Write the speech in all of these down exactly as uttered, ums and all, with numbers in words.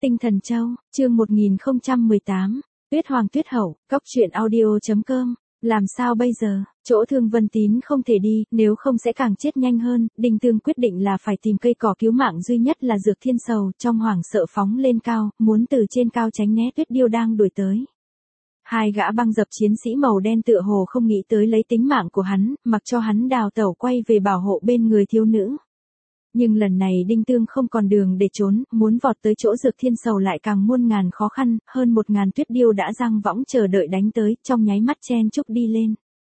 Tinh Thần Châu, chương một nghìn không trăm mười tám, Tuyết Hoàng Tuyết Hậu, cóc truyện audio chấm com. Làm sao bây giờ, chỗ Thương Vân Tín không thể đi, nếu không sẽ càng chết nhanh hơn, Đinh Tương quyết định là phải tìm cây cỏ cứu mạng duy nhất là Dược Thiên Sầu, trong hoảng sợ phóng lên cao, muốn từ trên cao tránh né Tuyết Điêu đang đuổi tới. Hai gã băng dập chiến sĩ màu đen tựa hồ không nghĩ tới lấy tính mạng của hắn, mặc cho hắn đào tẩu quay về bảo hộ bên người thiếu nữ. Nhưng lần này Đinh Tương không còn đường để trốn, muốn vọt tới chỗ Dược Thiên Sầu lại càng muôn ngàn khó khăn, hơn một ngàn Tuyết Điêu đã giăng võng chờ đợi đánh tới, trong nháy mắt chen chúc đi lên.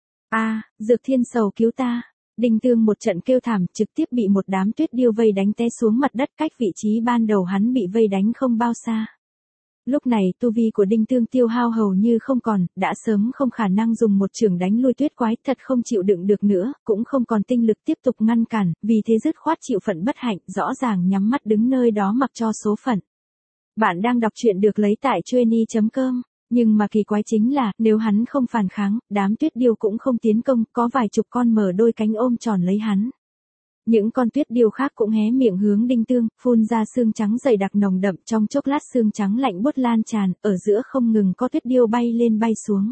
A, Dược Thiên Sầu cứu ta! Đinh Tương một trận kêu thảm, trực tiếp bị một đám Tuyết Điêu vây đánh té xuống mặt đất, cách vị trí ban đầu hắn bị vây đánh không bao xa. Lúc này tu vi của Đinh Tương tiêu hao hầu như không còn, đã sớm không khả năng dùng một chưởng đánh lui tuyết quái, thật không chịu đựng được nữa, cũng không còn tinh lực tiếp tục ngăn cản, vì thế dứt khoát chịu phận bất hạnh, rõ ràng nhắm mắt đứng nơi đó mặc cho số phận. Bạn đang đọc truyện được lấy tại chueny chấm com, nhưng mà kỳ quái chính là, nếu hắn không phản kháng, đám Tuyết Điêu cũng không tiến công, có vài chục con mở đôi cánh ôm tròn lấy hắn. Những con Tuyết Điêu khác cũng hé miệng hướng Đinh Tương, phun ra xương trắng dày đặc nồng đậm, trong chốc lát xương trắng lạnh buốt lan tràn, ở giữa không ngừng có Tuyết Điêu bay lên bay xuống.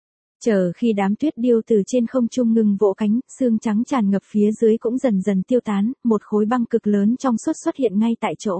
Chờ khi đám Tuyết Điêu từ trên không trung ngừng vỗ cánh, xương trắng tràn ngập phía dưới cũng dần dần tiêu tán, một khối băng cực lớn trong suốt xuất hiện ngay tại chỗ.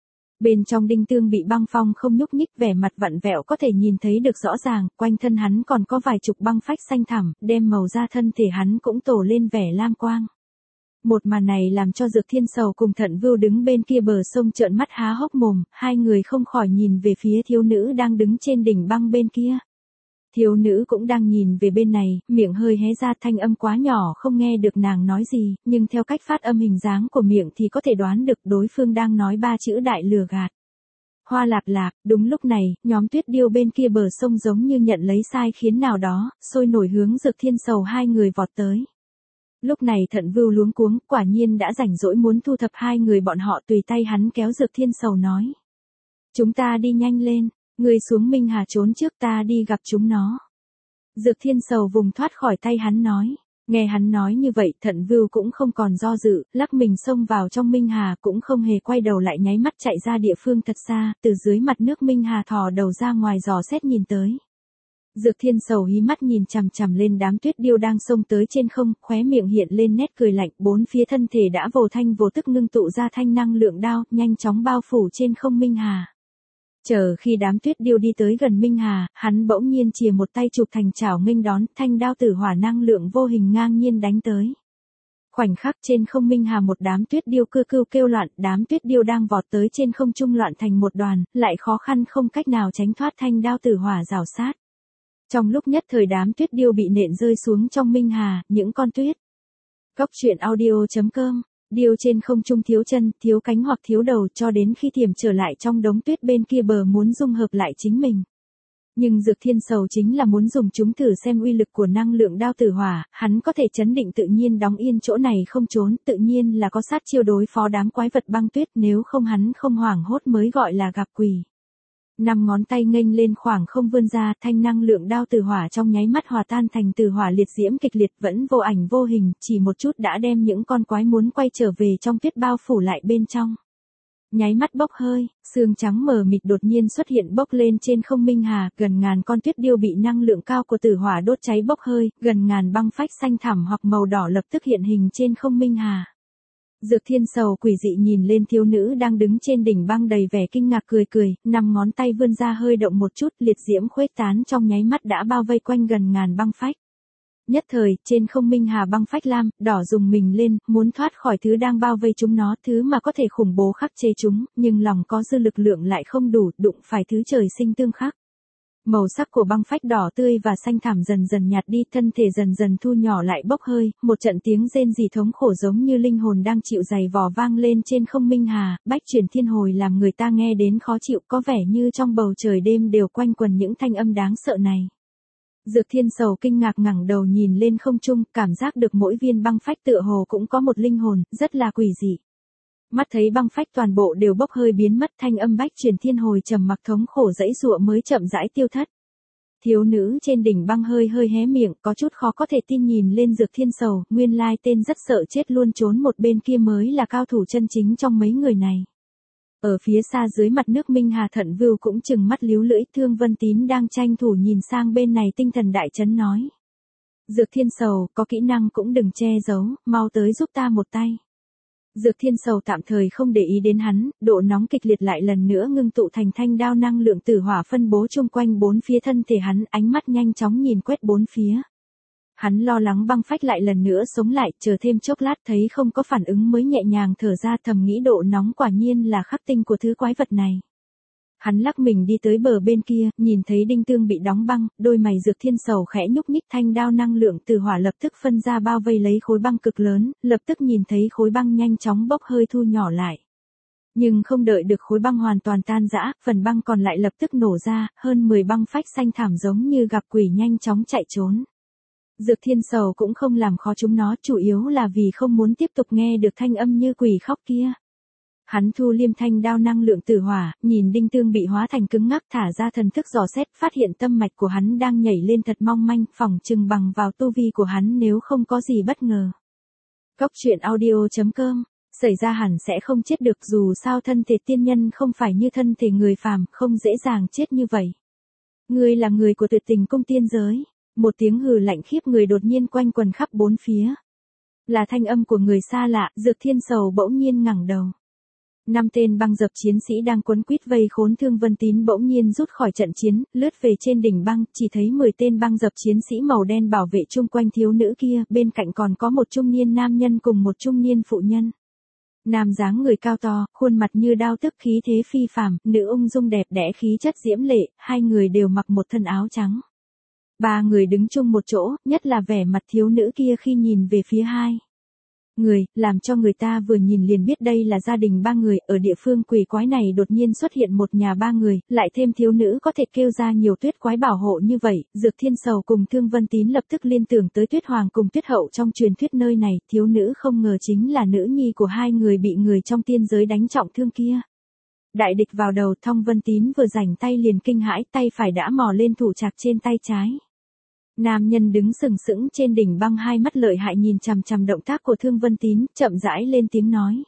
Bên trong Đinh Tương bị băng phong không nhúc nhích, vẻ mặt vặn vẹo có thể nhìn thấy được rõ ràng, quanh thân hắn còn có vài chục băng phách xanh thẳm, đem màu da thân thể hắn cũng tổ lên vẻ lam quang. Một màn này làm cho Dược Thiên Sầu cùng Thận Vưu đứng bên kia bờ sông trợn mắt há hốc mồm, hai người không khỏi nhìn về phía thiếu nữ đang đứng trên đỉnh băng bên kia. Thiếu nữ cũng đang nhìn về bên này, miệng hơi hé ra, thanh âm quá nhỏ không nghe được nàng nói gì, nhưng theo cách phát âm hình dáng của miệng thì có thể đoán được đối phương đang nói ba chữ đại lừa gạt. Hoa lạp lạp, đúng lúc này, nhóm Tuyết Điêu bên kia bờ sông giống như nhận lấy sai khiến nào đó, sôi nổi hướng Dược Thiên Sầu hai người vọt tới. Lúc này Thận Vưu luống cuống, quả nhiên đã rảnh rỗi muốn thu thập hai người bọn họ, tùy tay hắn kéo Dược Thiên Sầu nói. Chúng ta đi nhanh lên, người xuống Minh Hà trốn trước, ta đi gặp chúng nó. Dược Thiên Sầu vùng thoát khỏi tay hắn nói. Nghe hắn nói như vậy, Thận Vưu cũng không còn do dự, lắc mình xông vào trong Minh Hà, cũng không hề quay đầu lại, nháy mắt chạy ra địa phương thật xa, từ dưới mặt nước Minh Hà thò đầu ra ngoài dò xét nhìn tới. Dược Thiên Sầu hí mắt nhìn chằm chằm lên đám Tuyết Điêu đang xông tới trên không, khóe miệng hiện lên nét cười lạnh, bốn phía thân thể đã vô thanh vô tức ngưng tụ ra thanh năng lượng đao, nhanh chóng bao phủ trên không Minh Hà. Chờ khi đám Tuyết Điêu đi tới gần Minh Hà, hắn bỗng nhiên chìa một tay chụp thành chảo nghênh đón, thanh đao tử hỏa năng lượng vô hình ngang nhiên đánh tới. Khoảnh khắc trên không Minh Hà một đám Tuyết Điêu cưa cưu kêu loạn, đám Tuyết Điêu đang vọt tới trên không trung loạn thành một đoàn, lại khó khăn không cách nào tránh thoát thanh đao tử hỏa rào sát. Trong lúc nhất thời đám Tuyết Điêu bị nện rơi xuống trong Minh Hà, những con tuyết. Cóc truyện audio chấm com, điêu trên không trung thiếu chân, thiếu cánh hoặc thiếu đầu, cho đến khi thiểm trở lại trong đống tuyết bên kia bờ muốn dung hợp lại chính mình. Nhưng Dược Thiên Sầu chính là muốn dùng chúng thử xem uy lực của năng lượng đao tử hỏa, hắn có thể chấn định tự nhiên đóng yên chỗ này không trốn, tự nhiên là có sát chiêu đối phó đám quái vật băng tuyết, nếu không hắn không hoảng hốt mới gọi là gặp quỷ. Năm ngón tay nghênh lên khoảng không vươn ra, thanh năng lượng đao tử hỏa trong nháy mắt hòa tan thành tử hỏa liệt diễm kịch liệt, vẫn vô ảnh vô hình, chỉ một chút đã đem những con quái muốn quay trở về trong tuyết bao phủ lại bên trong. Nháy mắt bốc hơi, sương trắng mờ mịt đột nhiên xuất hiện bốc lên trên không Minh Hà, gần ngàn con Tuyết Điêu bị năng lượng cao của tử hỏa đốt cháy bốc hơi, gần ngàn băng phách xanh thẳm hoặc màu đỏ lập tức hiện hình trên không Minh Hà. Dược Thiên Sầu quỷ dị nhìn lên thiếu nữ đang đứng trên đỉnh băng đầy vẻ kinh ngạc cười cười, năm ngón tay vươn ra hơi động một chút, liệt diễm khuếch tán trong nháy mắt đã bao vây quanh gần ngàn băng phách. Nhất thời, trên không Minh Hà băng phách lam, đỏ rùng mình lên, muốn thoát khỏi thứ đang bao vây chúng nó, thứ mà có thể khủng bố khắc chế chúng, nhưng lòng có dư lực lượng lại không đủ, đụng phải thứ trời sinh tương khắc. Màu sắc của băng phách đỏ tươi và xanh thẳm dần dần nhạt đi, thân thể dần dần thu nhỏ lại bốc hơi, một trận tiếng rên rỉ thống khổ giống như linh hồn đang chịu giày vò vang lên trên không Minh Hà, bách chuyển thiên hồi làm người ta nghe đến khó chịu, có vẻ như trong bầu trời đêm đều quanh quần những thanh âm đáng sợ này. Dược Thiên Sầu kinh ngạc ngẩng đầu nhìn lên không trung, cảm giác được mỗi viên băng phách tựa hồ cũng có một linh hồn, rất là quỷ dị. Mắt thấy băng phách toàn bộ đều bốc hơi biến mất, thanh âm bách truyền thiên hồi trầm mặc thống khổ dãy dụa mới chậm rãi tiêu thất. Thiếu nữ trên đỉnh băng hơi hơi hé miệng, có chút khó có thể tin nhìn lên Dược Thiên Sầu, nguyên lai tên rất sợ chết luôn trốn một bên kia mới là cao thủ chân chính trong mấy người này. Ở phía xa dưới mặt nước Minh Hà Thận Vưu cũng chừng mắt líu lưỡi, Thương Vân Tín đang tranh thủ nhìn sang bên này tinh thần đại chấn nói. Dược Thiên Sầu, có kỹ năng cũng đừng che giấu, mau tới giúp ta một tay. Dược Thiên Sầu tạm thời không để ý đến hắn, độ nóng kịch liệt lại lần nữa ngưng tụ thành thanh đao năng lượng tử hỏa phân bố chung quanh bốn phía thân thể hắn, ánh mắt nhanh chóng nhìn quét bốn phía. Hắn lo lắng băng phách lại lần nữa sống lại, chờ thêm chốc lát thấy không có phản ứng mới nhẹ nhàng thở ra, thầm nghĩ độ nóng quả nhiên là khắc tinh của thứ quái vật này. Hắn lắc mình đi tới bờ bên kia, nhìn thấy đinh tương bị đóng băng, đôi mày Dược Thiên Sầu khẽ nhúc nhích, thanh đao năng lượng từ hỏa lập tức phân ra bao vây lấy khối băng cực lớn, lập tức nhìn thấy khối băng nhanh chóng bốc hơi thu nhỏ lại. Nhưng không đợi được khối băng hoàn toàn tan rã, phần băng còn lại lập tức nổ ra, hơn mười băng phách xanh thảm giống như gặp quỷ nhanh chóng chạy trốn. Dược Thiên Sầu cũng không làm khó chúng nó, chủ yếu là vì không muốn tiếp tục nghe được thanh âm như quỷ khóc kia. Hắn thu liêm thanh đao năng lượng tử hỏa, nhìn đinh tương bị hóa thành cứng ngắc, thả ra thần thức dò xét, phát hiện tâm mạch của hắn đang nhảy lên thật mong manh, phỏng chừng bằng vào tu vi của hắn nếu không có gì bất ngờ. Cốc truyện audio chấm com, xảy ra hẳn sẽ không chết được, dù sao thân thể tiên nhân không phải như thân thể người phàm, không dễ dàng chết như vậy. Ngươi là người của Tuyệt Tình Cung tiên giới. Một tiếng hừ lạnh khiếp người đột nhiên quanh quần khắp bốn phía. Là thanh âm của người xa lạ, Dược Thiên Sầu bỗng nhiên ngẩng đầu. Năm tên băng dập chiến sĩ đang quấn quýt vây khốn Thương Vân Tín bỗng nhiên rút khỏi trận chiến, lướt về trên đỉnh băng, chỉ thấy mười tên băng dập chiến sĩ màu đen bảo vệ chung quanh thiếu nữ kia, bên cạnh còn có một trung niên nam nhân cùng một trung niên phụ nhân. Nam dáng người cao to, khuôn mặt như đao tức khí thế phi phàm, nữ ung dung đẹp đẽ khí chất diễm lệ, hai người đều mặc một thân áo trắng. Ba người đứng chung một chỗ, nhất là vẻ mặt thiếu nữ kia khi nhìn về phía hai người, làm cho người ta vừa nhìn liền biết đây là gia đình ba người. Ở địa phương quỷ quái này đột nhiên xuất hiện một nhà ba người, lại thêm thiếu nữ có thể kêu ra nhiều tuyết quái bảo hộ như vậy, Dược Thiên Sầu cùng Thương Vân Tín lập tức liên tưởng tới Tuyết Hoàng cùng Tuyết Hậu trong truyền thuyết nơi này, thiếu nữ không ngờ chính là nữ nhi của hai người bị người trong tiên giới đánh trọng thương kia. Đại địch vào đầu, Thương Vân Tín vừa rảnh tay liền kinh hãi, tay phải đã mò lên thủ trạc trên tay trái. Nam nhân đứng sừng sững trên đỉnh băng, hai mắt lợi hại nhìn chằm chằm động tác của Thương Vân Tín, chậm rãi lên tiếng nói.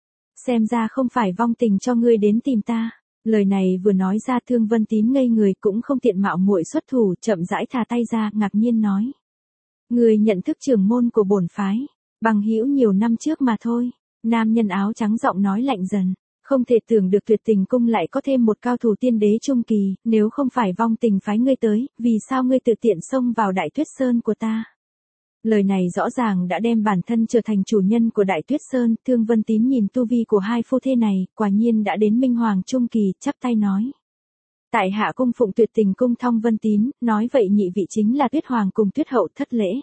Xem ra không phải vong tình cho ngươi đến tìm ta. Lời này vừa nói ra, Thương Vân Tín ngây người, cũng không tiện mạo muội xuất thủ, chậm rãi thả tay ra, ngạc nhiên nói. Ngươi nhận thức trưởng môn của bổn phái, bằng hữu nhiều năm trước mà thôi. Nam nhân áo trắng giọng nói lạnh dần. Không thể tưởng được Tuyệt Tình Cung lại có thêm một cao thủ tiên đế trung kỳ, nếu không phải vong tình phái ngươi tới, vì sao ngươi tự tiện xông vào Đại Tuyết Sơn của ta? Lời này rõ ràng đã đem bản thân trở thành chủ nhân của Đại Tuyết Sơn. Thương Vân Tín nhìn tu vi của hai phu thê này, quả nhiên đã đến Minh Hoàng trung kỳ, chắp tay nói. Tại hạ cung phụng Tuyệt Tình Cung Thương Vân Tín, nói vậy nhị vị chính là Tuyết Hoàng cùng Tuyết Hậu, thất lễ.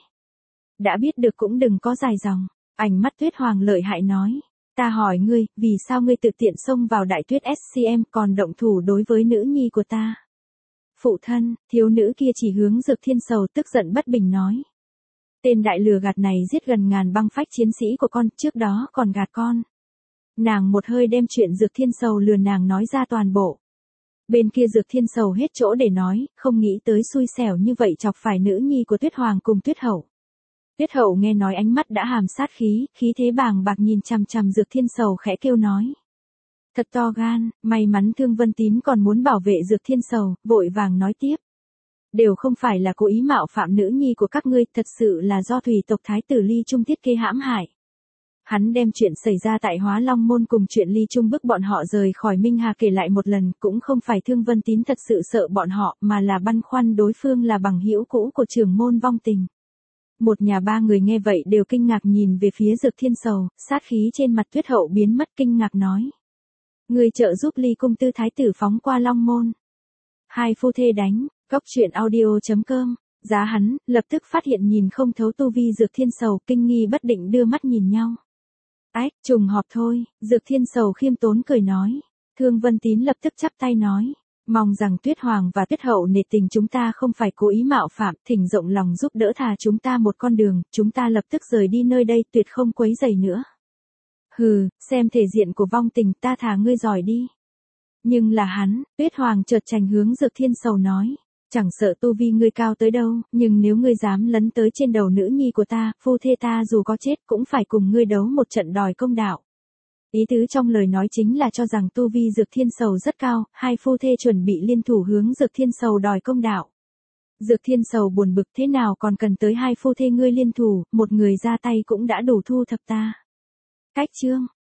Đã biết được cũng đừng có dài dòng. Ánh mắt Tuyết Hoàng lợi hại nói. Ta hỏi ngươi, vì sao ngươi tự tiện xông vào Đại Tuyết ét xê em còn động thủ đối với nữ nhi của ta? Phụ thân, thiếu nữ kia chỉ hướng Dược Thiên Sầu, tức giận bất bình nói. Tên đại lừa gạt này giết gần ngàn băng phách chiến sĩ của con, trước đó còn gạt con. Nàng một hơi đem chuyện Dược Thiên Sầu lừa nàng nói ra toàn bộ. Bên kia Dược Thiên Sầu hết chỗ để nói, không nghĩ tới xui xẻo như vậy chọc phải nữ nhi của Tuyết Hoàng cùng Tuyết Hậu. Tuyết Hậu nghe nói ánh mắt đã hàm sát khí, khí thế bàng bạc nhìn chằm chằm Dược Thiên Sầu khẽ kêu nói. Thật to gan, may mắn Thương Vân Tín còn muốn bảo vệ Dược Thiên Sầu, vội vàng nói tiếp. Đều không phải là cố ý mạo phạm nữ nhi của các ngươi, thật sự là do thủy tộc Thái tử Ly Trung thiết kế hãm hại. Hắn đem chuyện xảy ra tại Hóa Long Môn cùng chuyện Ly Trung bức bọn họ rời khỏi Minh Hà kể lại một lần, cũng không phải Thương Vân Tín thật sự sợ bọn họ, mà là băn khoăn đối phương là bằng hữu cũ của trưởng môn vong tình. Một nhà ba người nghe vậy đều kinh ngạc nhìn về phía Dược Thiên Sầu, sát khí trên mặt Tuyết Hậu biến mất, kinh ngạc nói. Người trợ giúp Ly Cung Tư Thái tử phóng qua Long Môn. Hai phu thê đánh, cốc truyện audio chấm com, giá hắn, lập tức phát hiện nhìn không thấu tu vi Dược Thiên Sầu, kinh nghi bất định đưa mắt nhìn nhau. Ách, trùng hợp thôi, Dược Thiên Sầu khiêm tốn cười nói. Thương Vân Tín lập tức chắp tay nói. Mong rằng Tuyết Hoàng và Tuyết Hậu nể tình chúng ta không phải cố ý mạo phạm, thỉnh rộng lòng giúp đỡ thà chúng ta một con đường, chúng ta lập tức rời đi nơi đây, tuyệt không quấy rầy nữa. Hừ, xem thể diện của vong tình, ta thà ngươi giỏi đi. Nhưng là hắn, Tuyết Hoàng chợt chành hướng Dược Thiên Sầu nói. Chẳng sợ tu vi ngươi cao tới đâu, nhưng nếu ngươi dám lấn tới trên đầu nữ nhi của ta, phu thê ta dù có chết cũng phải cùng ngươi đấu một trận đòi công đạo. Ý tứ trong lời nói chính là cho rằng tu vi Dược Thiên Sầu rất cao, hai phu thê chuẩn bị liên thủ hướng Dược Thiên Sầu đòi công đạo. Dược Thiên Sầu buồn bực, thế nào còn cần tới hai phu thê ngươi liên thủ, một người ra tay cũng đã đủ thu thập ta. Cách chương